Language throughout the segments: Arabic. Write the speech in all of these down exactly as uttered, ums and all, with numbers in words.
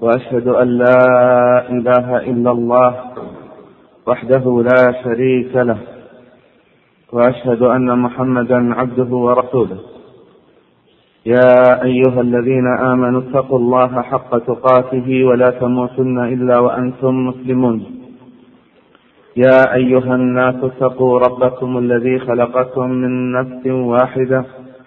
وأشهد أن لا إله إلا الله وحده لا شريك له، وأشهد أن محمدا عبده ورسوله. يا أيها الذين آمنوا اتقوا الله حق تقاته ولا تموتن إلا وأنتم مسلمون. يا أيها الناس اتقوا ربكم الذي خلقكم من نفس واحدة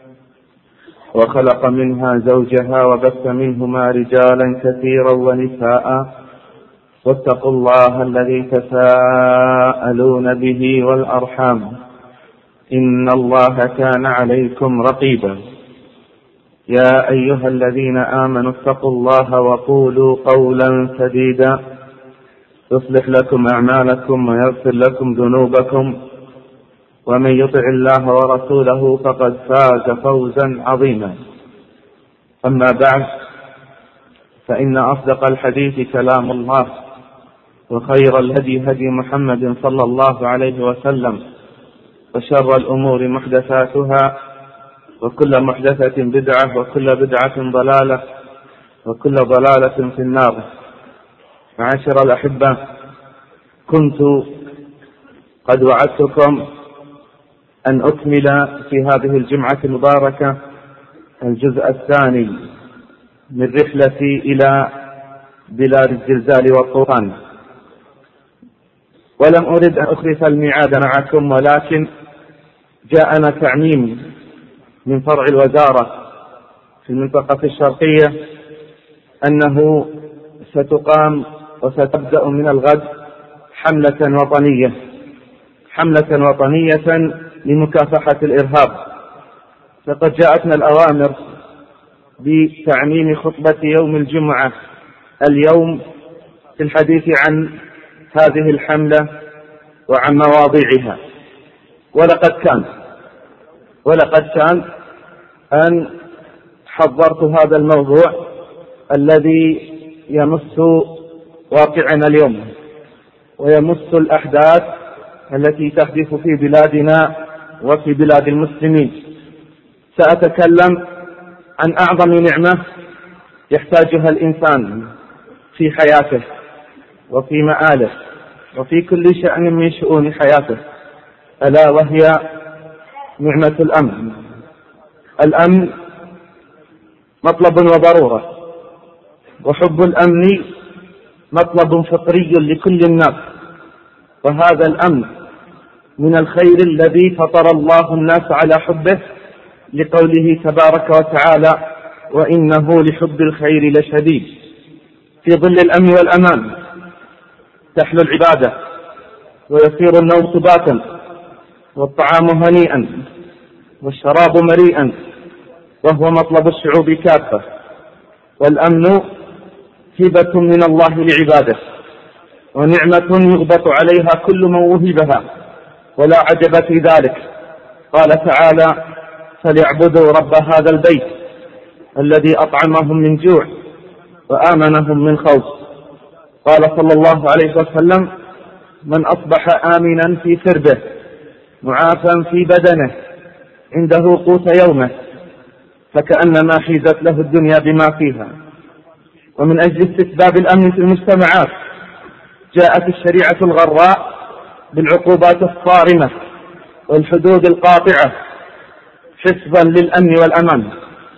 وخلق منها زوجها وبث منهما رجالا كثيرا ونساء، واتقوا الله الذي تساءلون به والأرحام إن الله كان عليكم رقيبا. يا أيها الذين آمنوا اتقوا الله وقولوا قولا سديدا يصلح لكم أعمالكم ويغفر لكم ذنوبكم، ومن يطع الله ورسوله فقد فاز فوزا عظيما. أما بعد، فإن أصدق الحديث كلام الله، وخير الهدي هدي محمد صلى الله عليه وسلم، وشر الأمور محدثاتها، وكل محدثة بدعة، وكل بدعة ضلالة، وكل ضلالة في النار. معاشر الأحبة، كنت قد وعدتكم أن أكمل في هذه الجمعة المباركة الجزء الثاني من رحلتي إلى بلاد الزلزال والطوفان، ولم أرد أن أخلف الميعاد معكم، ولكن جاءنا تعميم من فرع الوزارة في المنطقة الشرقية أنه ستقام وستبدأ من الغد حملة وطنية حملة وطنية لمكافحة الإرهاب. لقد جاءتنا الأوامر بتعميم خطبة يوم الجمعة اليوم في الحديث عن هذه الحملة وعن مواضيعها، ولقد كان ولقد كان أن حضرت هذا الموضوع الذي يمس واقعنا اليوم ويمس الأحداث التي تحدث في بلادنا وفي بلاد المسلمين. سأتكلم عن أعظم نعمة يحتاجها الإنسان في حياته وفي مآله وفي كل شأن من شؤون حياته، ألا وهي نعمة الأمن. الأمن مطلب وضرورة، وحب الأمن مطلب فطري لكل الناس، وهذا الأمن من الخير الذي فطر الله الناس على حبه، لقوله تبارك وتعالى: وإنه لحب الخير لشديد. في ظل الأمن والأمان تحلو العبادة، ويصير النوم سباتا، والطعام هنيئا، والشراب مريئا، وهو مطلب الشعوب كافة. والأمن هبة من الله لعباده، ونعمة يغبط عليها كل من وهبها، ولا عجب في ذلك. قال تعالى: فليعبدوا رب هذا البيت الذي أطعمهم من جوع وآمنهم من خوف. قال صلى الله عليه وسلم: من أصبح آمنا في سربه معافا في بدنه عنده قوت يومه فكأنما حيزت له الدنيا بما فيها. ومن أجل استتباب الأمن في المجتمعات جاءت الشريعة الغراء بالعقوبات الصارمة والحدود القاطعة حفظا للأمن والأمان.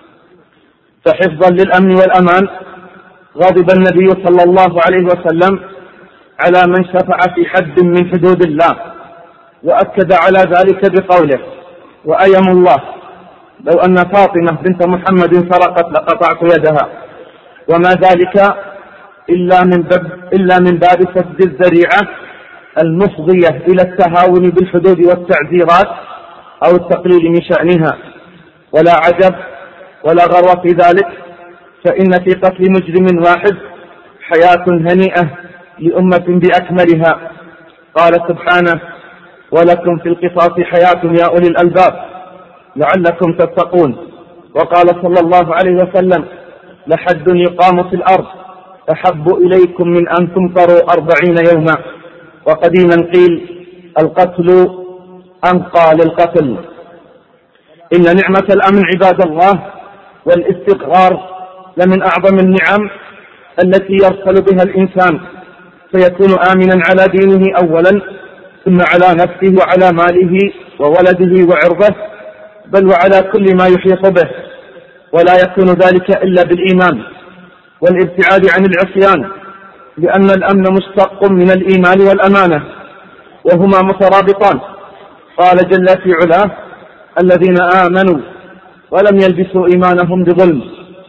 فحفظا للأمن والأمان غضب النبي صلى الله عليه وسلم على من شفع في حد من حدود الله، وأكد على ذلك بقوله: وأيم الله لو أن فاطمة بنت محمد سرقت لقطعت يدها. وما ذلك إلا من باب, إلا من باب سد الذريعة المفضية إلى التهاون بالحدود والتعزيرات أو التقليل من شأنها. ولا عجب ولا غرو في ذلك، فإن في قتل مجرم واحد حياة هنيئة لأمة بأكملها. قال سبحانه: ولكم في القصاص حياة يا أولي الألباب لعلكم تتقون. وقال صلى الله عليه وسلم: لحد يقام في الأرض أحب إليكم من أن تمطروا أربعين يوما. وقديما قيل: القتل أنقى للقتل. إن نعمة الأمن عباد الله والاستقرار لمن أعظم النعم التي يرسل بها الإنسان فيكون آمنا على دينه أولا، ثم على نفسه وعلى ماله وولده وعرضه، بل وعلى كل ما يحيط به، ولا يكون ذلك إلا بالإيمان والابتعاد عن العصيان، لأن الأمن مشتق من الإيمان والأمانة وهما مترابطان. قال جل في علاه: الذين آمنوا ولم يلبسوا إيمانهم بظلم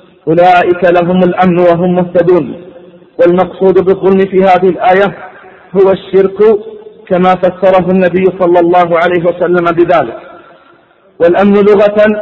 أولئك لهم الأمن وهم مهتدون. والمقصود بالظلم في هذه الآية هو الشرك كما فسره النبي صلى الله عليه وسلم بذلك. والأمن لغة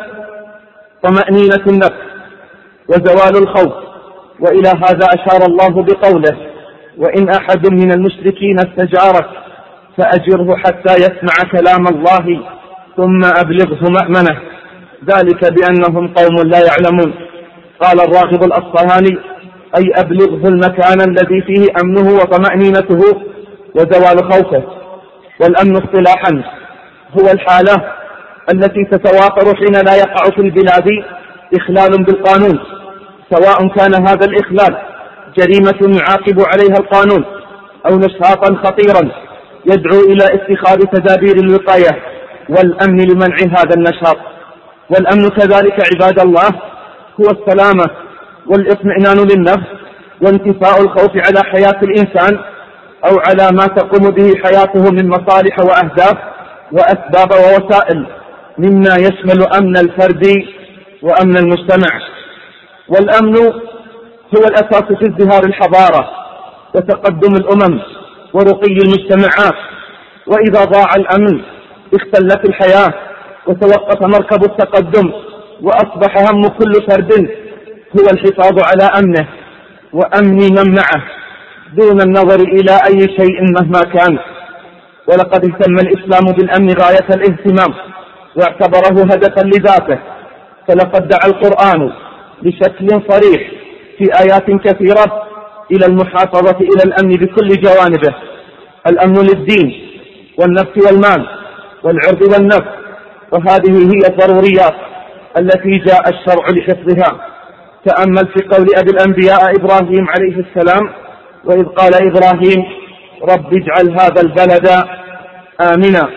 طمأنينة النفس وزوال الخوف، وإلى هذا أشار الله بقوله: وإن أحد من المشركين استجارك فأجره حتى يسمع كلام الله ثم أبلغه مأمنه، ذلك بأنهم قوم لا يعلمون. قال الراغب الأصفهاني: أي أبلغه المكان الذي فيه أمنه وطمأنينته وزوال خوفه. والأمن اصطلاحا هو الحالة التي تتوافر حين لا يقع في البلاد إخلال بالقانون، سواء كان هذا الإخلال جريمة يعاقب عليها القانون أو نشاطا خطيرا يدعو إلى اتخاذ تدابير الوقاية والأمن لمنع هذا النشاط. والأمن كذلك عباد الله هو السلامة والاطمئنان للنفس وانتفاء الخوف على حياة الإنسان أو على ما تقوم به حياته من مصالح وأهداف وأسباب ووسائل، مما يشمل أمن الفرد وأمن المجتمع. والأمن هو الأساس في ازدهار الحضارة وتقدم الأمم ورقي المجتمعات. وإذا ضاع الأمن اختلت الحياة وتوقف مركب التقدم، وأصبح هم كل فرد هو الحفاظ على أمنه وأمن من معه دون النظر إلى أي شيء مهما كان. ولقد اهتم الإسلام بالأمن غاية الاهتمام واعتبره هدفا لذاته، فلقد دعا القرآن بشكل صريح في آيات كثيرة إلى المحافظة إلى الأمن بكل جوانبه: الأمن للدين والنفس والمال والعرض والنفس، وهذه هي الضروريات التي جاء الشرع لحفظها. تأمل في قول أبي الأنبياء إبراهيم عليه السلام: وإذ قال إبراهيم رب اجعل هذا البلد آمنا.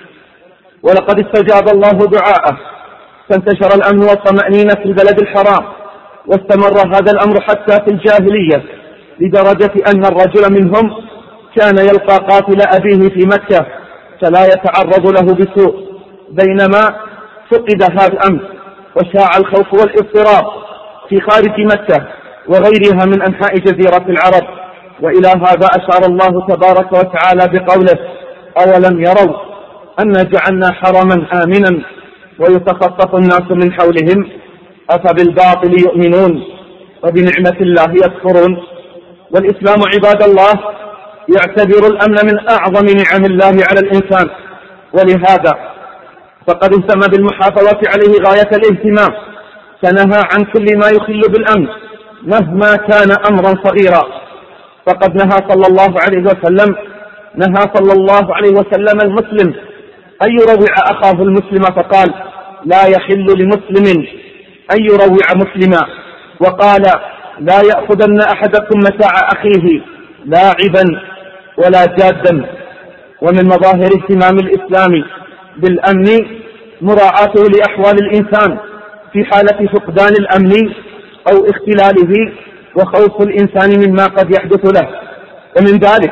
ولقد استجاب الله دعاءه فانتشر الأمن والطمأنينة في البلد الحرام، واستمر هذا الأمر حتى في الجاهلية، لدرجة أن الرجل منهم كان يلقى قاتل أبيه في مكة فلا يتعرض له بسوء، بينما فقد هذا الأمن وشاع الخوف والاضطراب في خارج مكة وغيرها من أنحاء جزيرة العرب. وإلى هذا أشار الله تبارك وتعالى بقوله: أولم يروا أنا جعلنا حرما آمنا ويتخطف الناس من حولهم أفبالباطل يؤمنون وبنعمة الله يكفرون. والإسلام عباد الله يعتبر الأمن من أعظم نعم الله على الإنسان، ولهذا فقد اهتم بالمحافظة عليه غاية الاهتمام، فنهى عن كل ما يخل بالأمن مهما كان أمرا صغيرا. فقد نهى صلى الله عليه وسلم نهى صلى الله عليه وسلم المسلم أن يروع أخاه المسلم، فقال: لا يحل لمسلم أن يروع مسلما. وقال: لا يأخذن أحدكم متاع أخيه لاعبا ولا جادا. ومن مظاهر اهتمام الإسلام بالأمن مراعاته لأحوال الإنسان في حالة فقدان الأمن أو اختلاله وخوف الإنسان مما قد يحدث له، ومن ذلك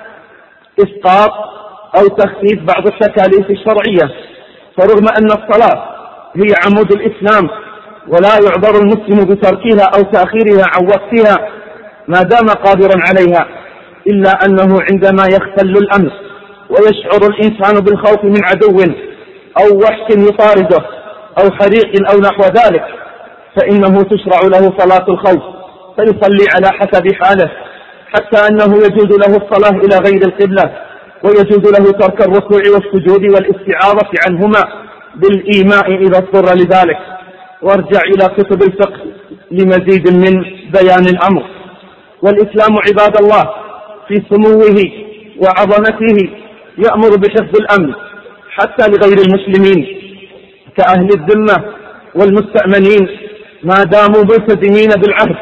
إسقاط أو تخفيف بعض التكاليف الشرعية. فرغم أن الصلاة هي عمود الإسلام ولا يعذر المسلم بتركها أو تأخيرها عن وقتها ما دام قادرا عليها، إلا أنه عندما يختل الأمن ويشعر الإنسان بالخوف من عدو أو وحش يطارده أو حريق أو نحو ذلك، فإنه تشرع له صلاة الخوف فيصلي على حسب حاله، حتى أنه يجوز له الصلاة إلى غير القبلة، ويجوز له ترك الركوع والسجود والاستعاذة عنهما بالإيماء إذا اضطر لذلك. وارجع إلى كتب الفقه لمزيد من بيان الأمر. والإسلام عباد الله في سموه وعظمته يأمر بحفظ الأمن حتى لغير المسلمين كأهل الذمة والمستأمنين ما داموا ملتزمين بالعهد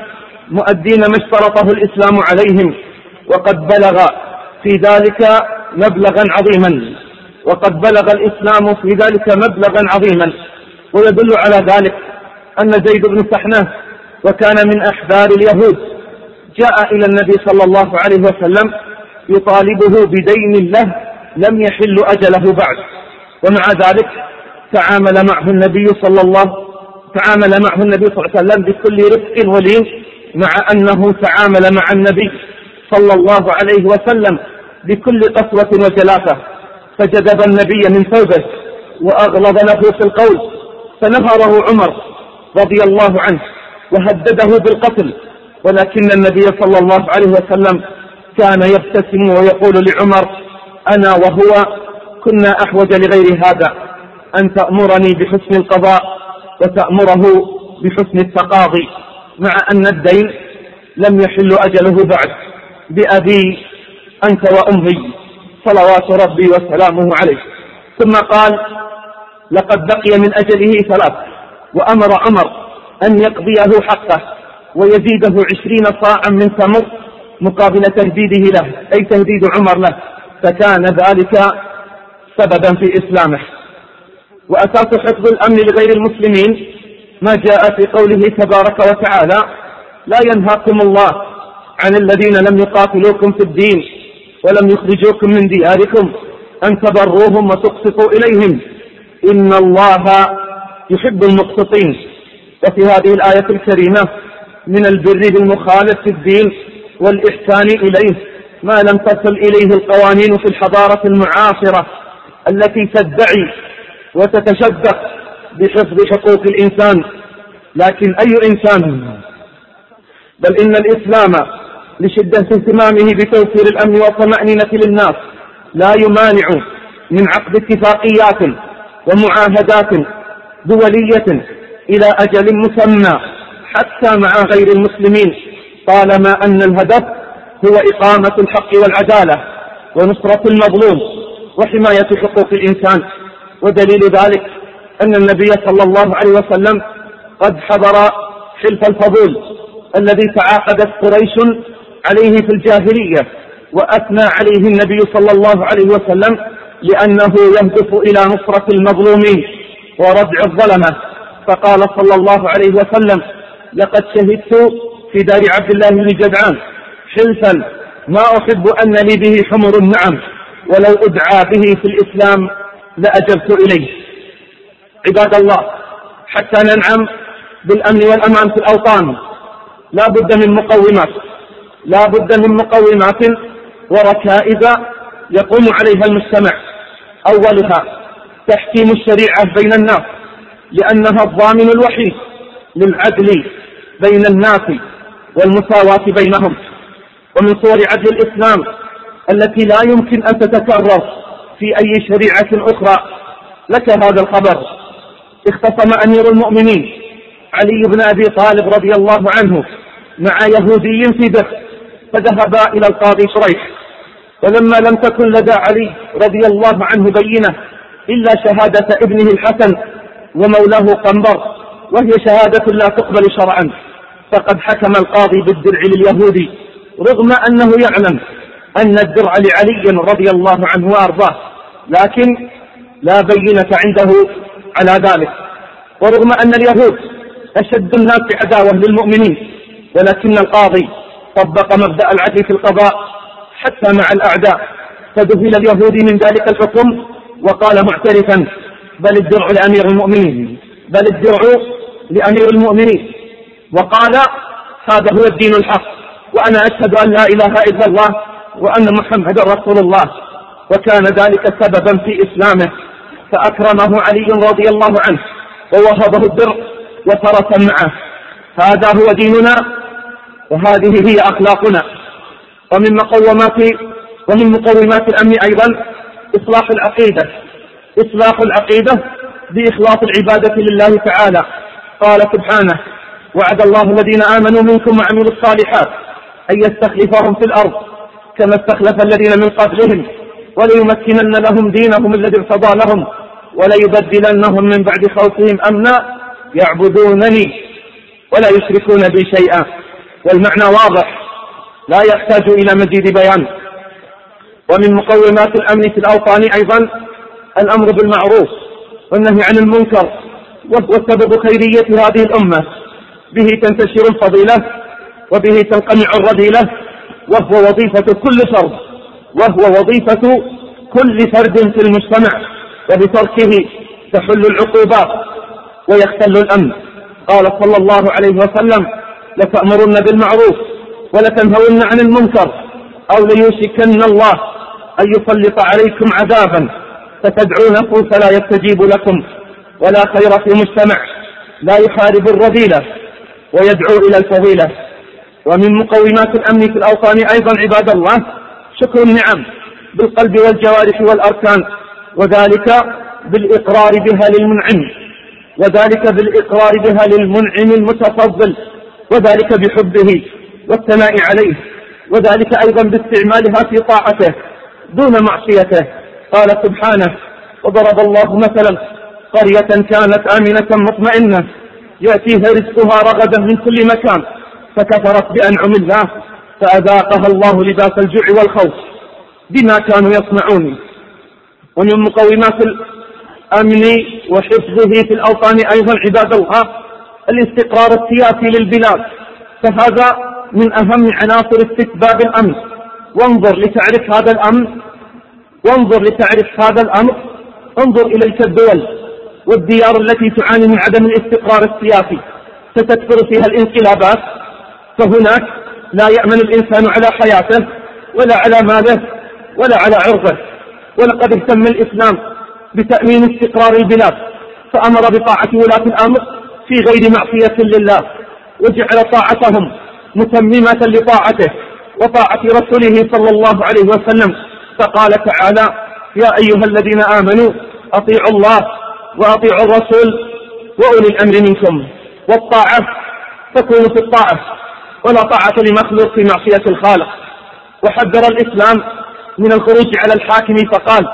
مؤدين ما اشترطه الإسلام عليهم، وقد بلغ في ذلك مبلغا عظيما وقد بلغ الإسلام في ذلك مبلغا عظيما. ويدل على ذلك أن زيد بن سحنة وكان من أحبار اليهود جاء إلى النبي صلى الله عليه وسلم يطالبه بدين له لم يحل أجله بعد، ومع ذلك تعامل معه النبي صلى الله تعامل معه النبي صلى الله عليه وسلم بكل رفق ولين، مع أنه تعامل مع النبي صلى الله عليه وسلم بكل قسوة وجلافة، فجذب النبي من ثوبه وأغلظ له في القول، فنهره عمر رضي الله عنه وهدده بالقتل، ولكن النبي صلى الله عليه وسلم كان يبتسم ويقول لعمر: أنا وهو كنا أحوج لغير هذا أن تأمرني بحسن القضاء وتأمره بحسن التقاضي، مع أن الدين لم يحل أجله بعد. بأبي أنت وأمي صلوات ربي وسلامه عليه. ثم قال: لقد بقي من أجله ثلاث، وأمر عمر أن يقضيه حقه ويزيده عشرين صاعا من تمر مقابل تهديده له، أي تهديد عمر له، فكان ذلك سببا في إسلامه. وأساس حفظ الأمن لغير المسلمين ما جاء في قوله تبارك وتعالى: لا ينهاكم الله عن الذين لم يقاتلوكم في الدين ولم يخرجوكم من دياركم أن تبروهم وتقسطوا إليهم إن الله يحب المقسطين. وفي هذه الآية الكريمة من البر بالمخالف في الدين والإحسان إليه ما لم تصل إليه القوانين في الحضارة المعاصرة التي تدعي وتتشبث بحفظ حقوق الإنسان. لكن أي إنسان؟ بل إن الإسلام لشدة اهتمامه بتوفير الأمن والطمأنينة للناس لا يمانع من عقد اتفاقيات ومعاهدات دولية إلى أجل مسمى حتى مع غير المسلمين، طالما أن الهدف هو إقامة الحق والعدالة ونصرة المظلوم وحماية حقوق الإنسان. ودليل ذلك أن النبي صلى الله عليه وسلم قد حضر حلف الفضول الذي تعاقدت قريش عليه في الجاهلية، وأثنى عليه النبي صلى الله عليه وسلم لأنه يهدف إلى نصرة المظلومين وردع الظلمة، فقال صلى الله عليه وسلم: لقد شهدت في دار عبد الله بن جدعان حلفا ما أحب أن لي به حمر النعم، ولو أدعى به في الإسلام لأجبت إليه. عباد الله، حتى ننعم بالأمن والأمان في الأوطان لا بد من مقومات لا بد من مقومات وركائز يقوم عليها المجتمع. أولها تحكيم الشريعة بين الناس، لأنها الضامن الوحيد للعدل بين الناس والمساواة بينهم. ومن صور عدل الإسلام التي لا يمكن أن تتكرر في أي شريعة أخرى لك هذا الخبر: اختصم أمير المؤمنين علي بن أبي طالب رضي الله عنه مع يهودي في بخت، فذهبا إلى القاضي شريح، ولما لم تكن لدى علي رضي الله عنه بينة إلا شهادة ابنه الحسن ومولاه قنبر، وهي شهادة لا تقبل شرعا، فقد حكم القاضي بالدرع لليهودي رغم أنه يعلم أن الدرع لعلي رضي الله عنه وأرضاه، لكن لا بينة عنده على ذلك. ورغم أن اليهود أشد الناس عداوة للمؤمنين، ولكن القاضي طبق مبدأ العدل في القضاء حتى مع الأعداء، فذهل اليهودي من ذلك الحكم وقال معترفا: بل الدرع لأمير المؤمنين بل الدرع لأمير المؤمنين وقال: هذا هو الدين الحق، وأنا أشهد أن لا إله إلا الله وأن محمد رسول الله. وكان ذلك سببا في إسلامه، فأكرمه علي رضي الله عنه ووهبه الدرع وفرسا معه. هذا هو ديننا وهذه هي أخلاقنا. ومن مقومات ومن مقومات الأمن أيضا إصلاح العقيدة إصلاح العقيدة بإخلاص العبادة لله تعالى. قال سبحانه: وعد الله الذين آمنوا منكم وعملوا الصالحات أن يستخلفهم في الأرض كما استخلف الذين من قبلهم وليمكنن لهم دينهم الذي ارتضى لهم وليبدلنهم من بعد خوفهم أمنا يعبدونني ولا يشركون بي شيئا. والمعنى واضح لا يحتاج إلى مزيد بيان. ومن مقومات الأمن في الأوطان أيضا الأمر بالمعروف والنهي عن المنكر، وهو سبب خيرية هذه الأمة، به تنتشر الفضيلة وبه تنقمع الرذيلة، وهو وظيفة كل فرد وهو وظيفة كل فرد في المجتمع، وبتركه تحل العقوبات ويختل الأمن. قال صلى الله عليه وسلم: لتأمرن بالمعروف ولتنهون عن المنكر أو ليوشكن الله أن يسلط عليكم عذابا فتدعونه فلا يستجيب لكم. ولا خير في مجتمع لا يحارب الرذيلة ويدعو إلى الفضيلة. ومن مقومات الأمن في الأوطان أيضا عباد الله شكر النعم بالقلب والجوارح والأركان، وذلك بالإقرار بها للمنعم وذلك بالإقرار بها للمنعم المتفضل، وذلك بحبه والثناء عليه، وذلك أيضا باستعمالها في طاعته دون معصيته. قال سبحانه: وضرب الله مثلا قرية كانت آمنة مطمئنة يأتيها رزقها رغدا من كل مكان فكفرت بأنعم الله فأذاقها الله لباس الجوع والخوف بما كانوا يصنعون. ومن مقومات الأمن وحفظه في الأوطان أيضا عباد الله الاستقرار السياسي للبلاد، فهذا من أهم عناصر استتباب الأمن. وانظر لتعرف هذا الأمن وانظر لتعرف هذا الأمر انظر إلى الدول والديار التي تعاني من عدم الاستقرار السياسي ستكثر فيها الانقلابات، فهناك لا يأمن الإنسان على حياته ولا على ماله ولا على عرضه. ولقد اهتم الإسلام بتأمين استقرار البلاد، فأمر بطاعة ولاة الأمر في غير معصية لله، وجعل طاعتهم متممة لطاعته وطاعة رسوله صلى الله عليه وسلم. فقال تعالى: يا أيها الذين آمنوا أطيعوا الله وأطيعوا الرسول وأولي الأمر منكم. والطاعة تكون في الطاعة، ولا طاعة لمخلوق في معصية الخالق. وحذر الإسلام من الخروج على الحاكم فقال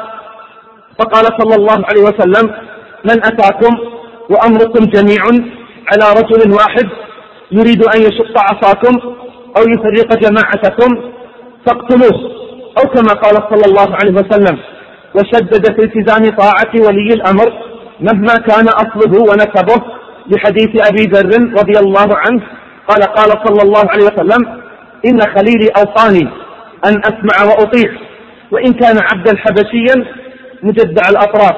فقال صلى الله عليه وسلم: من أتاكم وأمركم جميع على رجل واحد يريد أن يشق عصاكم أو يفرق جماعتكم فاقتلوه، أو كما قال صلى الله عليه وسلم. وشدد في التزام طاعة ولي الأمر مهما كان أصله ونسبه، لحديث أبي ذر رضي الله عنه قال: قال صلى الله عليه وسلم: إن خليلي أوصاني أن أسمع وأطيع، وإن كان عبدا حبشيا مجدع الأطراف.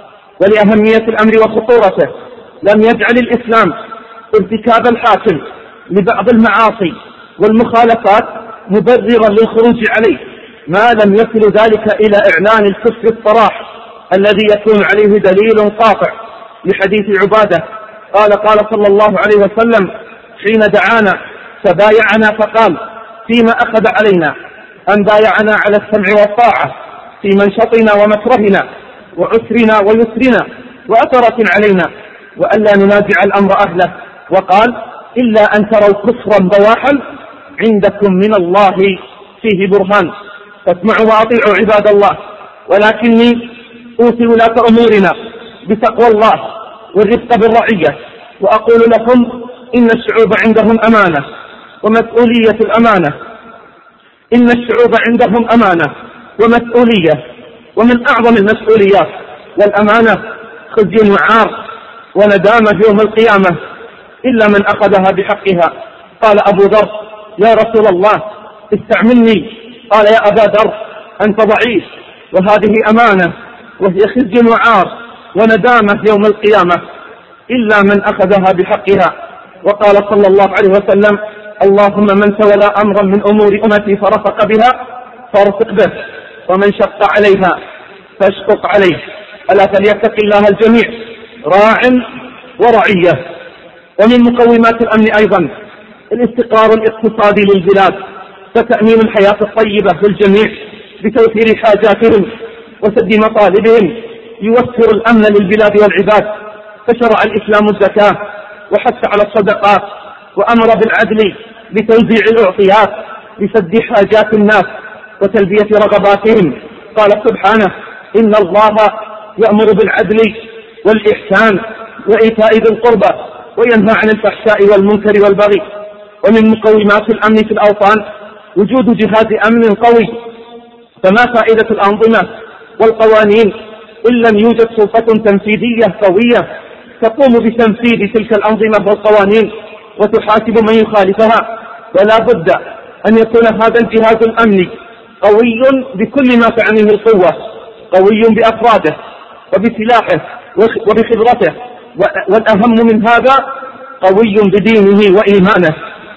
ولأهمية الأمر وخطورته لم يجعل الإسلام ارتكاب الحاكم لبعض المعاصي والمخالفات مبررا للخروج عليه، ما لم يصل ذلك إلى إعلان الكفر الصراح الذي يكون عليه دليل قاطع، لحديث عبادة قال: قال صلى الله عليه وسلم حين دعانا فبايعنا فقال: فيما أخذ علينا أن بايعنا على السمع والطاعة في منشطنا ومكرهنا وعسرنا ويسرنا وأثرة علينا، وألا ننازع الأمر أهله. وقال: إلا أن تروا كفرا بواحا عندكم من الله فيه برهان. فاسمعوا وأطيعوا عباد الله. ولكني أوصي ولاة أمورنا بتقوى الله والرفق بالرعية، وأقول لهم إن الشعوب عندهم أمانة ومسؤولية الأمانة إن الشعوب عندهم أمانة ومسؤولية، ومن أعظم المسؤوليات والأمانة خزي وعار وندامة يوم القيامة إلا من أخذها بحقها. قال أبو ذر: يا رسول الله استعملني. قال: يا أبا ذر أنت ضعيف، وهذه أمانة وهي خزي وعار وندامة يوم القيامة إلا من أخذها بحقها. وقال صلى الله عليه وسلم: اللهم من تولى أمرا من أمور أمتي فرفق بها فارفق به، ومن شق عليها فاشقق عليه. ألا فليتق الله الجميع راع ورعية. ومن مقومات الأمن أيضا الاستقرار الاقتصادي للبلاد، فتأمين الحياة الطيبة للجميع بتوفير حاجاتهم وسد مطالبهم يوفر الأمن للبلاد والعباد. فشرع الإسلام الزكاة وحث على الصدقات، وأمر بالعدل بتوزيع الأعطيات لسد حاجات الناس وتلبية رغباتهم. قال سبحانه: إن الله يأمر بالعدل والإحسان وإيتاء ذي القربى وينهى عن الفحشاء والمنكر والبغي ومن مقومات الأمن في الأوطان وجود جهاز أمن قوي. فما فائدة الأنظمة والقوانين إن لم يوجد سلطة تنفيذية قوية تقوم بتنفيذ تلك الأنظمة والقوانين وتحاسب من يخالفها؟ ولا بد أن يكون هذا الجهاز الأمني قوي بكل ما تعنيه القوة، قوي بأفراده وبسلاحه وبخبرته، والأهم من هذا قوي بدينه وإيمانه،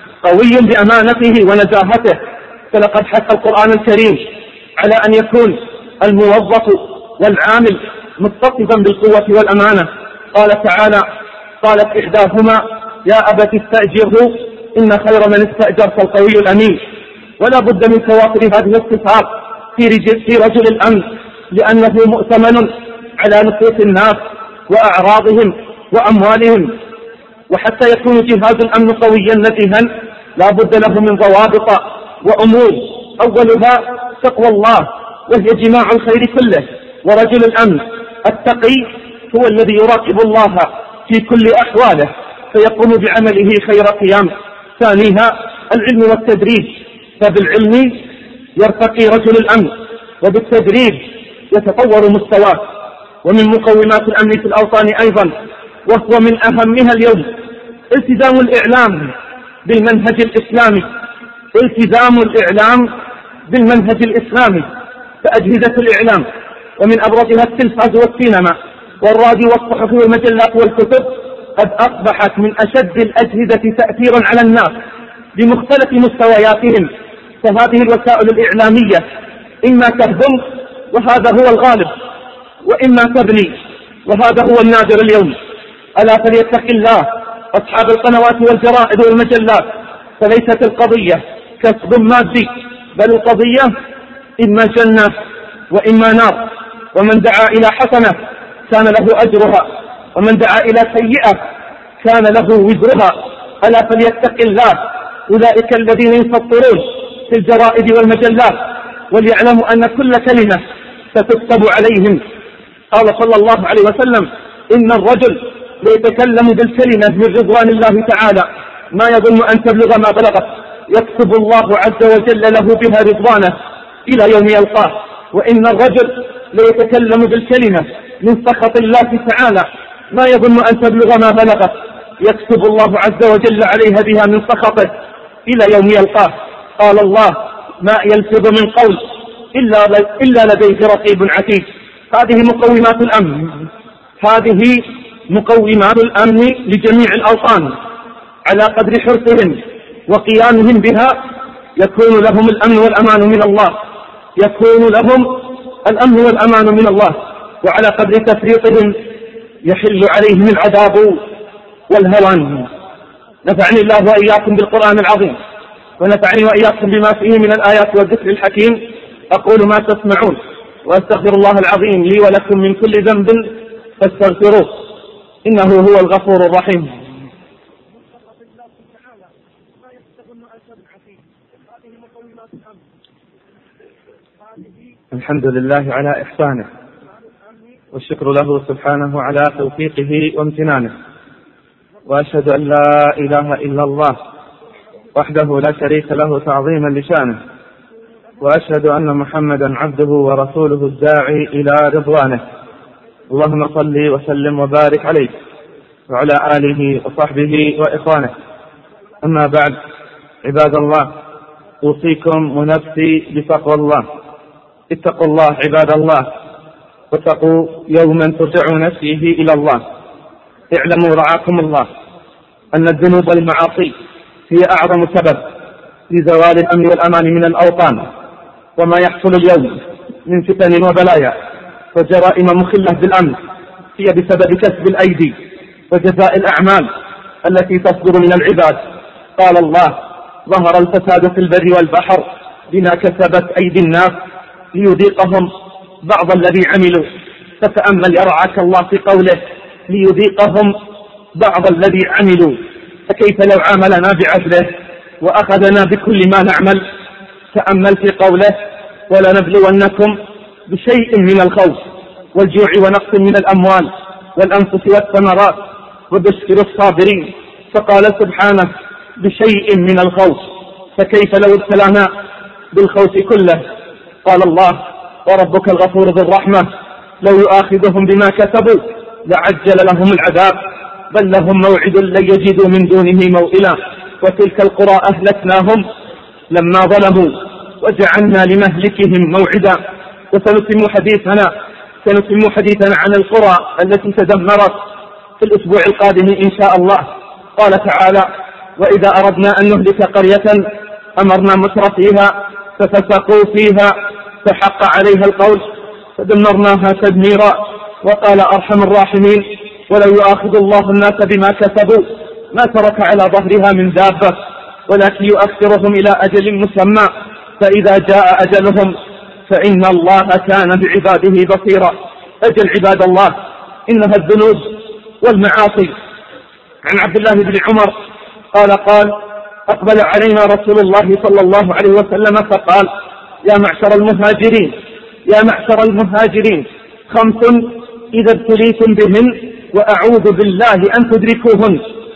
قوي بأمانته ونزاهته. فلقد حث القرآن الكريم على أن يكون الموظف والعامل متصفا بالقوة والأمانة. قال تعالى: قالت إحداهما يا أبت استأجره إن خير من استأجرت القوي الأمين. ولا بد من توافر هذه الصفات في رجل, في رجل الأمن، لأنه مؤتمن على نفوس الناس وأعراضهم وأموالهم. وحتى يكون جهاز الأمن قويا نزيها لا بد له من ضوابط وأمور، أولها تقوى الله وهي جماع الخير كله. ورجل الأمن التقي هو الذي يراقب الله في كل أحواله فيقوم بعمله خير قيام. ثانيها العلم والتدريب، فبالعلم يرتقي رجل الأمن وبالتدريب يتطور مستواه. ومن مقومات الأمن في الأوطان أيضا وهو من أهمها اليوم التزام الإعلام بالمنهج الإسلامي، التزام الإعلام بالمنهج الإسلامي. فأجهزة الإعلام ومن أبرزها التلفاز والسينما والراديو والصحف والمجلات والكتب قد أصبحت من أشد الأجهزة تأثيرا على الناس بمختلف مستوياتهم. فهذه الوسائل الإعلامية إما تهدم وهذا هو الغالب، وإما تبني وهذا هو النادر اليوم. ألا فليتق الله أصحاب القنوات والجرائد والمجلات، فليست القضية كسب مادي، بل القضية إما جنة وإما نار. ومن دعا إلى حسنة كان له أجرها، ومن دعا إلى سيئة كان له وزرها. ألا فليتق الله أولئك الذين يفطرون في الجرائد والمجلات وليعلموا أن كل كلمة ستكتب عليهم. قال صلى الله عليه وسلم: إن الرجل ليتكلم بالكلمة من رضوان الله تعالى ما يظن أن تبلغ ما بلغت، يكتب الله عز وجل له بها رضوانه إلى يوم يلقاه. وإن الرجل ليتكلم بالكلمة من سخط الله تعالى ما يظن أن تبلغ ما بلغت، يكتب الله عز وجل عليها بها من سخطه إلى يوم يلقاه. قال الله: ما يلفظ من قول إلا, إلا لديه رقيب عتيد. هذه مقومات الأمن، هذه مقومات الأمن لجميع الأوطان. على قدر حرصهم وقيامهم بها يكون لهم الأمن والأمان من الله، يكون لهم الأمن والأمان من الله. وعلى قدر تفريطهم يحل عليهم العذاب والهوان. نفعني الله وإياكم بالقرآن العظيم، ونفعني وإياكم بما فيه من الآيات والذكر الحكيم. أقول ما تسمعون وأستغفر الله العظيم لي ولكم من كل ذنب فاستغفروه إنه هو الغفور الرحيم. الحمد لله على إحسانه، والشكر له سبحانه على توفيقه وامتنانه، وأشهد أن لا إله إلا الله وحده لا شريك له تعظيما لشانه، وأشهد أن محمدا عبده ورسوله الداعي إلى رضوانه. اللهم صل وسلم وبارك عليه وعلى آله وصحبه وإخوانه. أما بعد، عباد الله، أوصيكم ونفسي بتقوى الله. اتقوا الله عباد الله، واتقوا يوما ترجعون فيه إلى الله. اعلموا رعاكم الله أن الذنوب والمعاصي هي أعظم سبب لزوال الأمن والأمان من الأوطان. وما يحصل اليوم من فتن وبلايا وجرائم مخلة بالأمن هي بسبب كسب الأيدي وجزاء الأعمال التي تصدر من العباد. قال الله: ظهر الفساد في البر والبحر بما كسبت أيدي الناس ليذيقهم بعض الذي عملوا. فتأمل يرعاك الله في قوله: ليذيقهم بعض الذي عملوا. فكيف لو عاملنا بعدله وأخذنا بكل ما نعمل؟ تأمل في قوله: ولنبلونكم بشيء من الخوف والجوع ونقص من الأموال والأنفس والثمرات وبشر الصابرين. فقال سبحانه: بشيء من الخوف، فكيف لو ابتلانا بالخوف كله؟ قال الله: وربك الغفور ذو الرحمة لو يؤاخذهم بما كسبوا لعجل لهم العذاب بل لهم موعد لن يجدوا من دونه موئلا. وتلك القرى أهلكناهم لما ظلموا وجعلنا لمهلكهم موعدا. وسنتم حديثنا سنتم حديثنا عن القرى التي تدمرت في الأسبوع القادم إن شاء الله. قال تعالى: وإذا أردنا أن نهلك قرية أمرنا مترفيها ففسقوا فيها فحق عليها القول فدمرناها تدميرا. وقال أرحم الراحمين: ولو يؤاخذ الله الناس بما كسبوا ما ترك على ظهرها من دابة ولكن يؤخرهم إلى أجل مسمى فإذا جاء أجلهم فإن الله كان بعباده بصيرا. أجل عباد الله، إنها الذنوب والمعاصي. عن عبد الله بن عمر قال قال أقبل علينا رسول الله صلى الله عليه وسلم فقال: يا معشر المهاجرين يا معشر المهاجرين خمس إذا ابتليتم بهن وأعوذ بالله أن تدركوهن.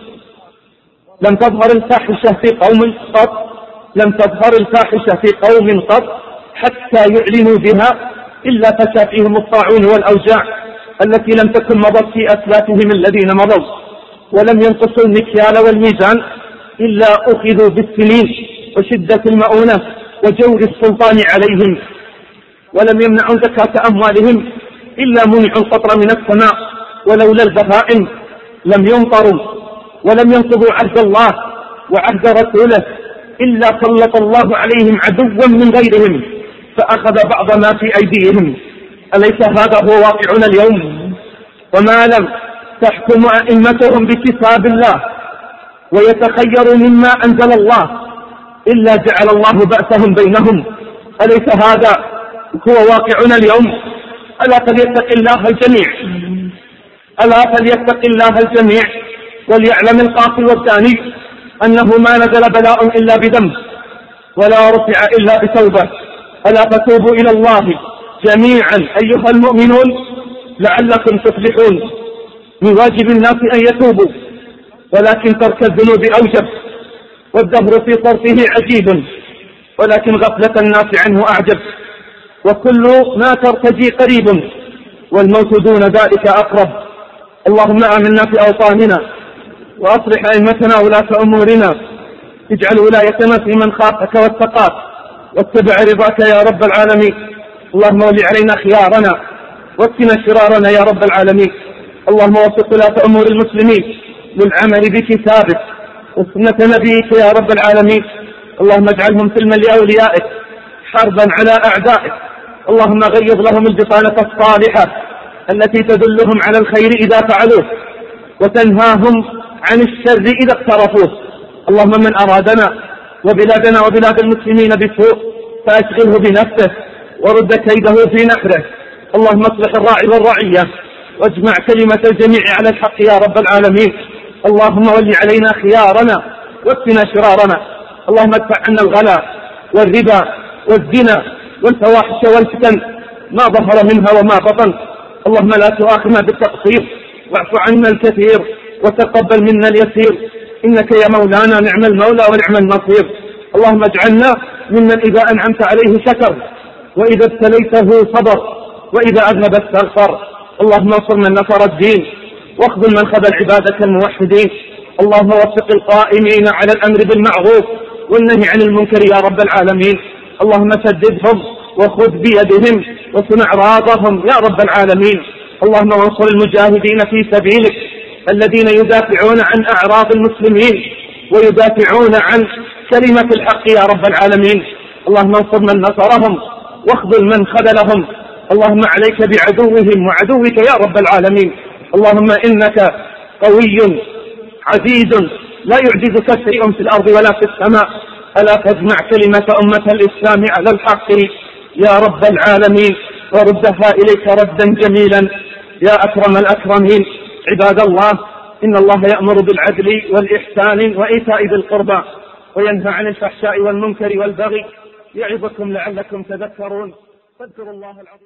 لم تظهر الفاحشة في قوم قط لم تظهر الفاحشة في قوم قط حتى يعلنوا بها إلا فشى فيهم الطاعون والأوجاع التي لم تكن مضت في أسلافهم الذين مضوا، ولم ينقصوا المكيال والميزان إلا أخذوا بالسنين وشدة المؤونة وجور السلطان عليهم، ولم يمنعوا زكاة أموالهم إلا منعوا القطر من السماء، ولولا البهائم لم يمطروا، ولم ينقضوا عهد الله وعهد رسوله إلا سلط الله عليهم عدوا من غيرهم فأخذ بعض ما في أيديهم. أليس هذا هو واقعنا اليوم؟ وما لم تحكم أئمتهم بكتاب الله ويتخيروا مما أنزل الله إلا جعل الله بأسهم بينهم. أليس هذا هو واقعنا اليوم؟ ألا فليتق الله الجميع ألا فليتق الله الجميع وليعلم القاصي والداني أنه ما نزل بلاء إلا بذنب ولا رفع إلا بتوبة. ألا فتوبوا إلى الله جميعا أيها المؤمنون لعلكم تفلحون. من واجب الناس أن يتوبوا، ولكن ترك الذنوب أوجب، والدهر في صرفه عجيب، ولكن غفلة الناس عنه أعجب. وكل ما ترتجي قريب، والموت دون ذلك أقرب. اللهم آمنا في أوطاننا وأصلح أئمتنا ولاة أمورنا، اجعل ولايتنا في من خافك واتقاك واتبع رضاك يا رب العالمين. اللهم ول علينا خيارنا واكفنا شرارنا يا رب العالمين. اللهم وفق ولاة أمور المسلمين للعمل بكتابك وسنة نبيك يا رب العالمين. اللهم اجعلهم سلما لأوليائك حربا على أعدائك. اللهم غيظ لهم البطانة الصالحة التي تدلهم على الخير إذا فعلوه وتنهاهم عن الشر إذا اقترفوه. اللهم من أرادنا وبلادنا وبلاد المسلمين بسوء فأشغله بنفسه ورد كيده في نحره. اللهم اصلح الراعي والرعية واجمع كلمة الجميع على الحق يا رب العالمين. اللهم ول علينا خيارنا واكفنا شرارنا. اللهم ادفع عنا الغلا والربا والزنا والفواحش والفتن ما ظهر منها وما بطن. اللهم لا تؤاخذنا بالتقصير واعف عنا الكثير وتقبل منا اليسير، إنك يا مولانا نعم المولى ونعم النصير. اللهم اجعلنا ممن إذا أنعمت عليه شكر وإذا ابتليته صبر وإذا أذنب استغفر. اللهم انصر من نصر الدين واخذل من خذل عبادك الموحدين. اللهم وفق القائمين على الأمر بالمعروف والنهي عن المنكر يا رب العالمين. اللهم سددهم وخذ بيدهم وصن أعراضهم يا رب العالمين. اللهم وانصر المجاهدين في سبيلك الذين يدافعون عن أعراض المسلمين ويدافعون عن كلمة الحق يا رب العالمين. اللهم انصر من نصرهم واخذل من خذلهم. اللهم عليك بعدوهم وعدوك يا رب العالمين. اللهم إنك قوي عزيز لا يعجزك شيء في الأرض ولا في السماء. ألا تجمع كلمة أمة الإسلام على الحق يا رب العالمين وردها إليك ردا جميلا يا أكرم الأكرمين. عباد الله، إن الله يأمر بالعدل والإحسان وإيتاء ذي القربى وينهى عن الفحشاء والمنكر والبغي يعظكم لعلكم تذكرون. فاذكروا الله العظيم.